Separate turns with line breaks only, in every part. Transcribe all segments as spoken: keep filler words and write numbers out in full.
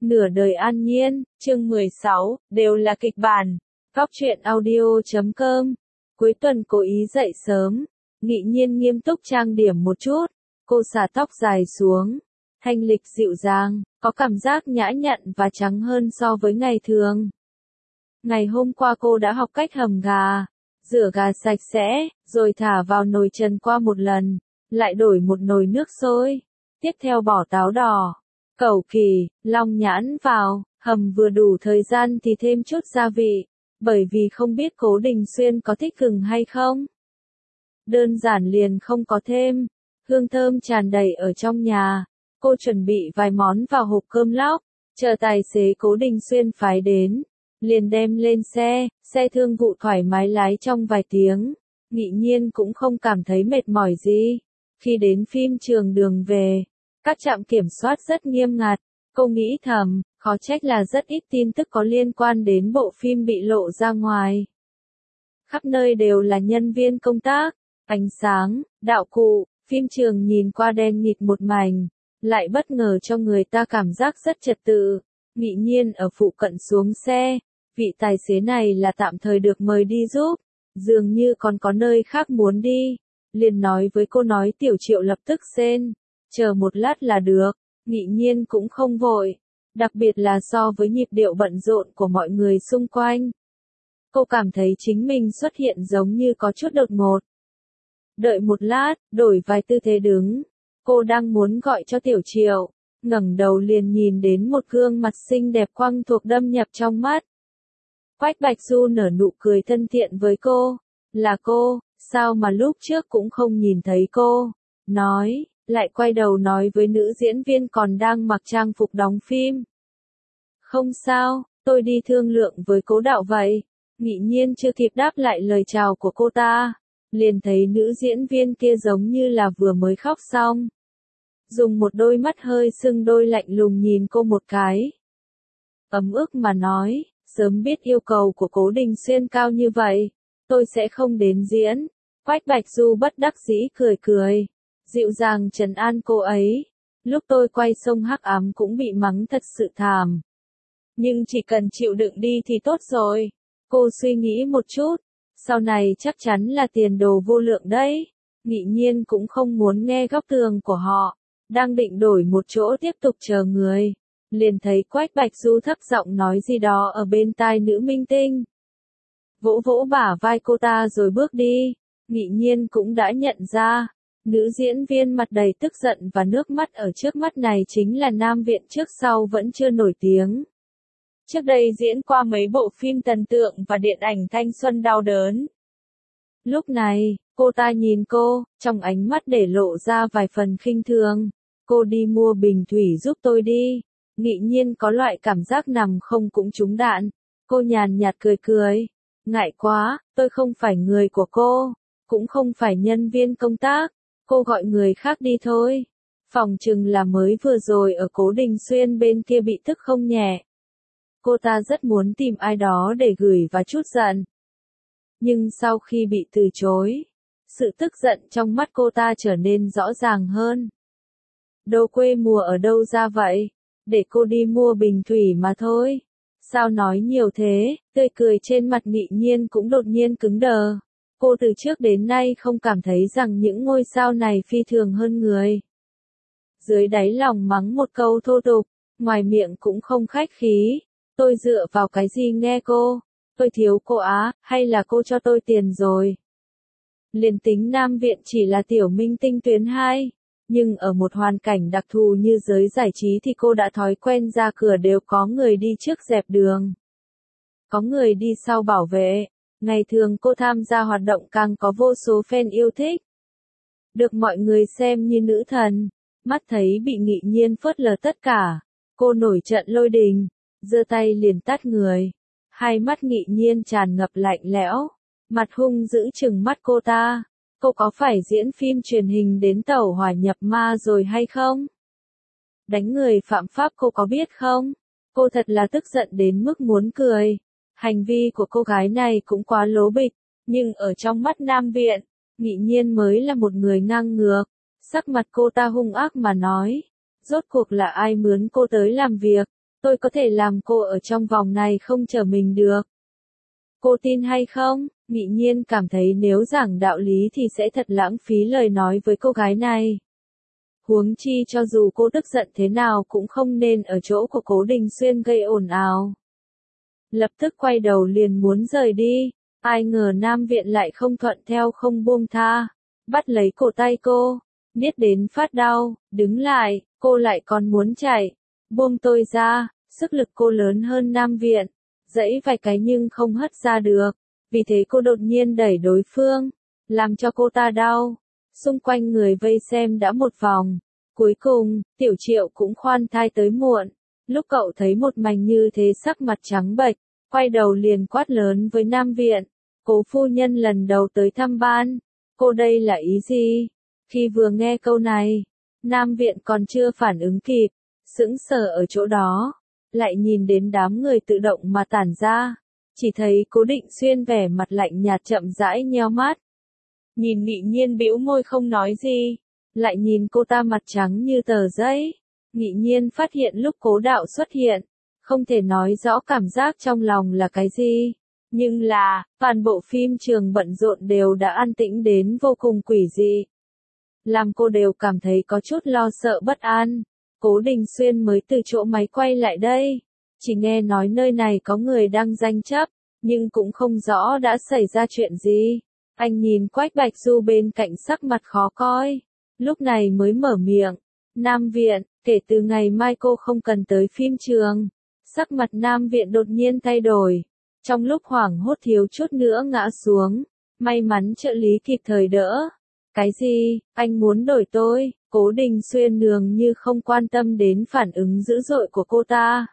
Nửa đời an nhiên, chương mười sáu, đều là kịch bản. Góc truyện audio chấm com. Cuối tuần cố ý dậy sớm, Nghị Nhiên nghiêm túc trang điểm một chút, cô xả tóc dài xuống, thanh lịch dịu dàng, có cảm giác nhã nhặn và trắng hơn so với ngày thường. Ngày hôm qua cô đã học cách hầm gà, rửa gà sạch sẽ, rồi thả vào nồi trần qua một lần, lại đổi một nồi nước sôi, tiếp theo bỏ táo đỏ, cẩu kỳ, long nhãn vào, hầm vừa đủ thời gian thì thêm chút gia vị, bởi vì không biết Cố Đình Xuyên có thích gừng hay không. Đơn giản liền không có thêm, hương thơm tràn đầy ở trong nhà, cô chuẩn bị vài món vào hộp cơm lóc, chờ tài xế Cố Đình Xuyên phái đến, liền đem lên xe, xe thương vụ thoải mái lái trong vài tiếng, Nghị Nhiên cũng không cảm thấy mệt mỏi gì. Khi đến phim trường đường về, các trạm kiểm soát rất nghiêm ngặt, cô nghĩ thầm, khó trách là rất ít tin tức có liên quan đến bộ phim bị lộ ra ngoài. Khắp nơi đều là nhân viên công tác, ánh sáng, đạo cụ, phim trường nhìn qua đen nghịt một mảnh, lại bất ngờ cho người ta cảm giác rất trật tự. Nghị Nhiên ở phụ cận xuống xe, vị tài xế này là tạm thời được mời đi giúp, dường như còn có nơi khác muốn đi, liền nói với cô nói Tiểu Triệu lập tức xên, chờ một lát là được. Nghị Nhiên cũng không vội, đặc biệt là so với nhịp điệu bận rộn của mọi người xung quanh. Cô cảm thấy chính mình xuất hiện giống như có chút đột ngột. Đợi một lát, đổi vài tư thế đứng, cô đang muốn gọi cho Tiểu Triệu, ngẩng đầu liền nhìn đến một gương mặt xinh đẹp quang thuộc đâm nhập trong mắt. Quách Bạch Du nở nụ cười thân thiện với cô, là cô, sao mà lúc trước cũng không nhìn thấy cô, nói, lại quay đầu nói với nữ diễn viên còn đang mặc trang phục đóng phim. Không sao, tôi đi thương lượng với Cố đạo vậy. Nghị Nhiên chưa kịp đáp lại lời chào của cô ta, liền thấy nữ diễn viên kia giống như là vừa mới khóc xong. Dùng một đôi mắt hơi sưng đôi lạnh lùng nhìn cô một cái. Ấm ức mà nói, sớm biết yêu cầu của Cố Đình Xuyên cao như vậy, tôi sẽ không đến diễn. Quách Bạch Du bất đắc dĩ cười cười, dịu dàng trấn an cô ấy. Lúc tôi quay sông Hắc Ám cũng bị mắng thật sự thảm. Nhưng chỉ cần chịu đựng đi thì tốt rồi. Cô suy nghĩ một chút, sau này chắc chắn là tiền đồ vô lượng đấy. Nghị Nhiên cũng không muốn nghe góc tường của họ, đang định đổi một chỗ tiếp tục chờ người. Liền thấy Quách Bạch Du thấp giọng nói gì đó ở bên tai nữ minh tinh. Vỗ vỗ bả vai cô ta rồi bước đi. Nghị Nhiên cũng đã nhận ra, nữ diễn viên mặt đầy tức giận và nước mắt ở trước mắt này chính là Nam Viện trước sau vẫn chưa nổi tiếng. Trước đây diễn qua mấy bộ phim thần tượng và điện ảnh thanh xuân đau đớn. Lúc này, cô ta nhìn cô, trong ánh mắt để lộ ra vài phần khinh thường. Cô đi mua bình thủy giúp tôi đi. Nghị Nhiên có loại cảm giác nằm không cũng trúng đạn. Cô nhàn nhạt cười cười. Ngại quá, tôi không phải người của cô, cũng không phải nhân viên công tác. Cô gọi người khác đi thôi. Phòng chừng là mới vừa rồi ở Cố Đình Xuyên bên kia bị tức không nhẹ. Cô ta rất muốn tìm ai đó để gửi và trút giận. Nhưng sau khi bị từ chối, sự tức giận trong mắt cô ta trở nên rõ ràng hơn. Đâu quê mùa ở đâu ra vậy? Để cô đi mua bình thủy mà thôi. Sao nói nhiều thế? Tươi cười trên mặt Nghị Nhiên cũng đột nhiên cứng đờ. Cô từ trước đến nay không cảm thấy rằng những ngôi sao này phi thường hơn người. Dưới đáy lòng mắng một câu thô tục, ngoài miệng cũng không khách khí. Tôi dựa vào cái gì nghe cô? Tôi thiếu cô á, hay là cô cho tôi tiền rồi? Liền tính Nam Viện chỉ là tiểu minh tinh tuyến hai, nhưng ở một hoàn cảnh đặc thù như giới giải trí thì cô đã thói quen ra cửa đều có người đi trước dẹp đường. Có người đi sau bảo vệ, ngày thường cô tham gia hoạt động càng có vô số fan yêu thích. Được mọi người xem như nữ thần, mắt thấy bị Nghị Nhiên phớt lờ tất cả, cô nổi trận lôi đình. Giơ tay liền tát người, hai mắt Nghị Nhiên tràn ngập lạnh lẽo, mặt hung dữ trừng mắt cô ta. Cô có phải diễn phim truyền hình đến tẩu hỏa nhập ma rồi hay không? Đánh người phạm pháp cô có biết không? Cô thật là tức giận đến mức muốn cười. Hành vi của cô gái này cũng quá lố bịch, nhưng ở trong mắt Nam Viện, Nghị Nhiên mới là một người ngang ngược. Sắc mặt cô ta hung ác mà nói, rốt cuộc là ai mướn cô tới làm việc? tôi có thể làm cô ở trong vòng này không trở mình được. Cô tin hay không? Nghị nhiên cảm thấy nếu giảng đạo lý thì sẽ thật lãng phí lời nói với cô gái này. Huống chi cho dù cô tức giận thế nào cũng không nên ở chỗ của Cố Đình Xuyên gây ồn ào. Lập tức quay đầu liền muốn rời đi, ai ngờ Nam Viện lại không thuận theo không buông tha, bắt lấy cổ tay cô, niết đến phát đau, đứng lại, cô lại còn muốn chạy, buông tôi ra, sức lực cô lớn hơn Nam Viện, giãy vài cái nhưng không hất ra được, vì thế cô đột nhiên đẩy đối phương, làm cho cô ta đau, xung quanh người vây xem đã một vòng, cuối cùng, Tiểu Triệu cũng khoan thai tới muộn, lúc cậu thấy một màn như thế sắc mặt trắng bệch, quay đầu liền quát lớn với Nam Viện, Cố phu nhân lần đầu tới thăm ban, cô đây là ý gì? Khi vừa nghe câu này, Nam Viện còn chưa phản ứng kịp, sững sờ ở chỗ đó, lại nhìn đến đám người tự động mà tản ra, chỉ thấy Cố Định Xuyên vẻ mặt lạnh nhạt chậm rãi nheo mắt. Nhìn Nghị Nhiên bĩu môi không nói gì, lại nhìn cô ta mặt trắng như tờ giấy, Nghị Nhiên phát hiện lúc Cố Đạo xuất hiện, không thể nói rõ cảm giác trong lòng là cái gì, nhưng là, toàn bộ phim trường bận rộn đều đã an tĩnh đến vô cùng quỷ dị. Làm cô đều cảm thấy có chút lo sợ bất an. Cố Đình Xuyên mới từ chỗ máy quay lại đây, chỉ nghe nói nơi này có người đang tranh chấp, nhưng cũng không rõ đã xảy ra chuyện gì. Anh nhìn Quách Bạch Du bên cạnh sắc mặt khó coi, lúc này mới mở miệng. Nam Viện, kể từ ngày mai cô không cần tới phim trường. Sắc mặt Nam Viện đột nhiên thay đổi, trong lúc hoảng hốt thiếu chút nữa ngã xuống, may mắn trợ lý kịp thời đỡ. Cái gì, anh muốn đổi tôi? Cố Đình Xuyên dường như không quan tâm đến phản ứng dữ dội của cô ta.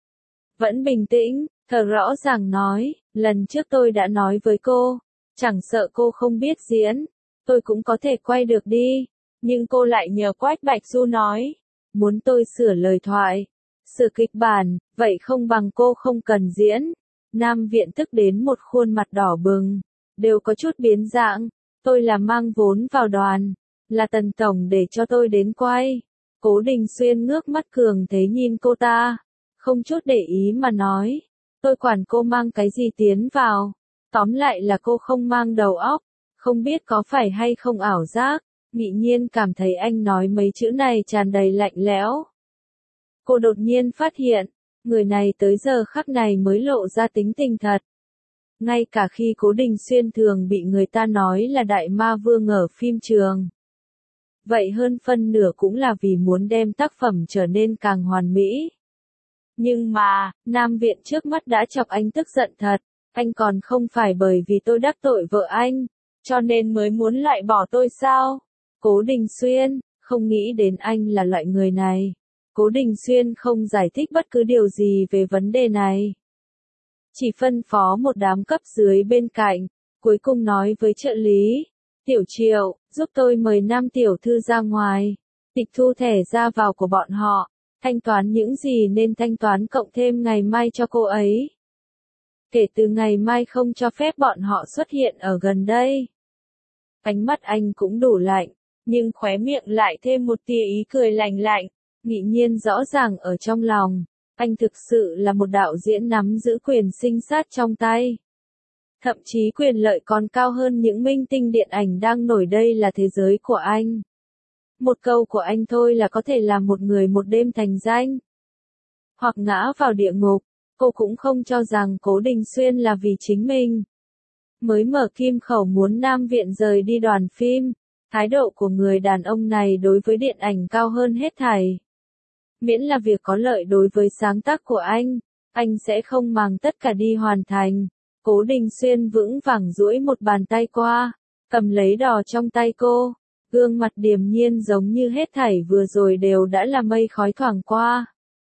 Vẫn bình tĩnh, thở rõ ràng nói, lần trước tôi đã nói với cô, chẳng sợ cô không biết diễn, tôi cũng có thể quay được đi, nhưng cô lại nhờ Quách Bạch Du nói, muốn tôi sửa lời thoại, sửa kịch bản, vậy không bằng cô không cần diễn. Nam Viện tức đến một khuôn mặt đỏ bừng, đều có chút biến dạng, tôi là mang vốn vào đoàn, là Tần Tổng để cho tôi đến quay. Cố Đình Xuyên ngước mắt cường thế nhìn cô ta, không chút để ý mà nói, tôi quản cô mang cái gì tiến vào, tóm lại là cô không mang đầu óc, không biết có phải hay không ảo giác. Nghị Nhiên cảm thấy anh nói mấy chữ này tràn đầy lạnh lẽo. Cô đột nhiên phát hiện, người này tới giờ khắc này mới lộ ra tính tình thật. Ngay cả khi Cố Đình Xuyên thường bị người ta nói là đại ma vương ở phim trường. Vậy hơn phân nửa cũng là vì muốn đem tác phẩm trở nên càng hoàn mỹ. Nhưng mà, Nam Viện trước mắt đã chọc anh tức giận thật, anh còn không phải bởi vì tôi đắc tội vợ anh, cho nên mới muốn loại bỏ tôi sao? Cố Đình Xuyên, không nghĩ đến anh là loại người này. Cố Đình Xuyên không giải thích bất cứ điều gì về vấn đề này. Chỉ phân phó một đám cấp dưới bên cạnh, cuối cùng nói với trợ lý, Tiểu Triệu, giúp tôi mời Nam Tiểu Thư ra ngoài, tịch thu thẻ ra vào của bọn họ, thanh toán những gì nên thanh toán cộng thêm ngày mai cho cô ấy. Kể từ ngày mai không cho phép bọn họ xuất hiện ở gần đây. Ánh mắt anh cũng đủ lạnh, nhưng khóe miệng lại thêm một tia ý cười lạnh lạnh, Nghị Nhiên rõ ràng ở trong lòng. Anh thực sự là một đạo diễn nắm giữ quyền sinh sát trong tay. Thậm chí quyền lợi còn cao hơn những minh tinh điện ảnh đang nổi, đây là thế giới của anh. Một câu của anh thôi là có thể làm một người một đêm thành danh. Hoặc ngã vào địa ngục, cô cũng không cho rằng Cố Đình Xuyên là vì chính mình. Mới mở kim khẩu muốn Nam Viện rời đi đoàn phim, thái độ của người đàn ông này đối với điện ảnh cao hơn hết thảy. Miễn là việc có lợi đối với sáng tác của anh, anh sẽ không mang tất cả đi hoàn thành. Cố Đình Xuyên vững vàng duỗi một bàn tay qua, cầm lấy đò trong tay cô, gương mặt điềm nhiên giống như hết thảy vừa rồi đều đã là mây khói thoảng qua.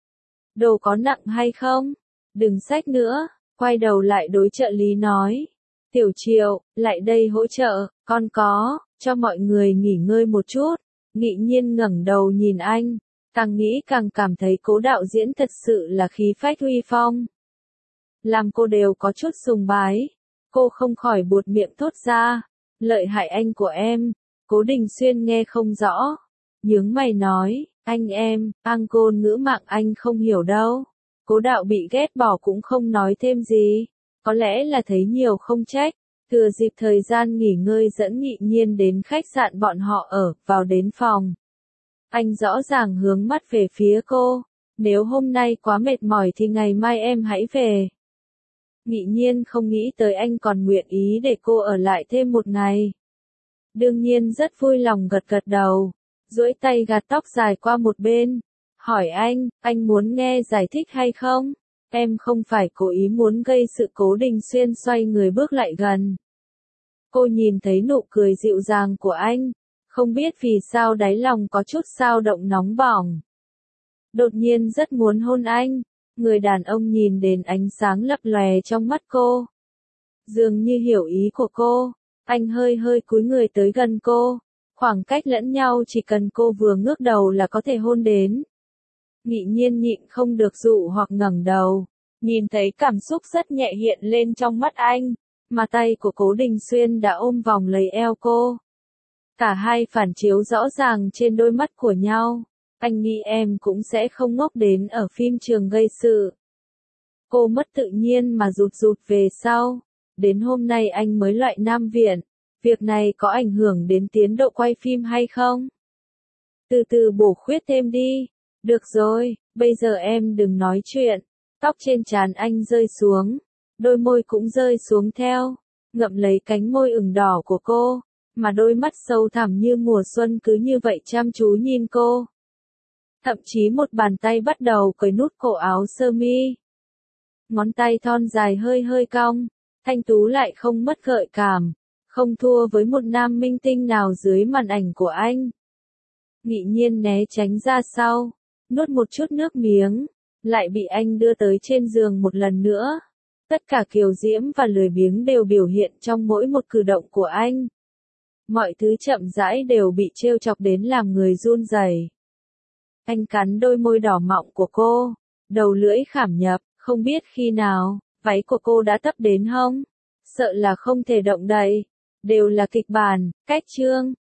Đồ có nặng hay không? Đừng xách nữa, quay đầu lại đối trợ lý nói. Tiểu Triệu, lại đây hỗ trợ, con có, cho mọi người nghỉ ngơi một chút. Nghị Nhiên ngẩng đầu nhìn anh. Càng nghĩ càng cảm thấy Cố đạo diễn thật sự là khí phách uy phong. Làm cô đều có chút sùng bái. Cô không khỏi buột miệng thốt ra. Lợi hại anh của em. Cố Đình Xuyên nghe không rõ. Nhướng mày nói, anh em, ang ngôn ngữ mạng anh không hiểu đâu. Cố Đạo bị ghét bỏ cũng không nói thêm gì, có lẽ là thấy nhiều không trách. Thừa dịp thời gian nghỉ ngơi dẫn Nghị Nhiên đến khách sạn bọn họ ở, vào đến phòng. Anh rõ ràng hướng mắt về phía cô, nếu hôm nay quá mệt mỏi thì ngày mai em hãy về. Nghị Nhiên không nghĩ tới anh còn nguyện ý để cô ở lại thêm một ngày. Đương nhiên rất vui lòng gật gật đầu, duỗi tay gạt tóc dài qua một bên, hỏi anh, anh muốn nghe giải thích hay không? Em không phải cố ý muốn gây sự. Cố Đình Xuyên xoay người bước lại gần. Cô nhìn thấy nụ cười dịu dàng của anh, không biết vì sao đáy lòng có chút dao động nóng bỏng. Đột nhiên rất muốn hôn anh, người đàn ông nhìn đến ánh sáng lập lòe trong mắt cô. Dường như hiểu ý của cô, anh hơi hơi cúi người tới gần cô, khoảng cách lẫn nhau chỉ cần cô vừa ngước đầu là có thể hôn đến. Nghị Nhiên nhịn không được dụ hoặc ngẩng đầu, nhìn thấy cảm xúc rất nhẹ hiện lên trong mắt anh, mà tay của Cố Đình Xuyên đã ôm vòng lấy eo cô. Cả hai phản chiếu rõ ràng trên đôi mắt của nhau, anh nghĩ em cũng sẽ không ngốc đến ở phim trường gây sự. Cô mất tự nhiên mà rụt rụt về sau, đến hôm nay anh mới loại Nam viện, việc này có ảnh hưởng đến tiến độ quay phim hay không? Từ từ bổ khuyết thêm đi, được rồi, bây giờ em đừng nói chuyện. Tóc trên trán anh rơi xuống, đôi môi cũng rơi xuống theo, ngậm lấy cánh môi ửng đỏ của cô, mà đôi mắt sâu thẳm như mùa xuân cứ như vậy chăm chú nhìn cô. Thậm chí một bàn tay bắt đầu cởi nút cổ áo sơ mi. Ngón tay thon dài hơi hơi cong, thanh tú lại không mất gợi cảm, không thua với một nam minh tinh nào dưới màn ảnh của anh. Nghị Nhiên né tránh ra sau, nuốt một chút nước miếng, lại bị anh đưa tới trên giường một lần nữa. Tất cả kiều diễm và lười biếng đều biểu hiện trong mỗi một cử động của anh. Mọi thứ chậm rãi đều bị trêu chọc đến làm người run rẩy. Anh cắn đôi môi đỏ mọng của cô, đầu lưỡi khảm nhập, không biết khi nào, váy của cô đã tấp đến hông, sợ là không thể động đậy. Đều là kịch bản, cách chương.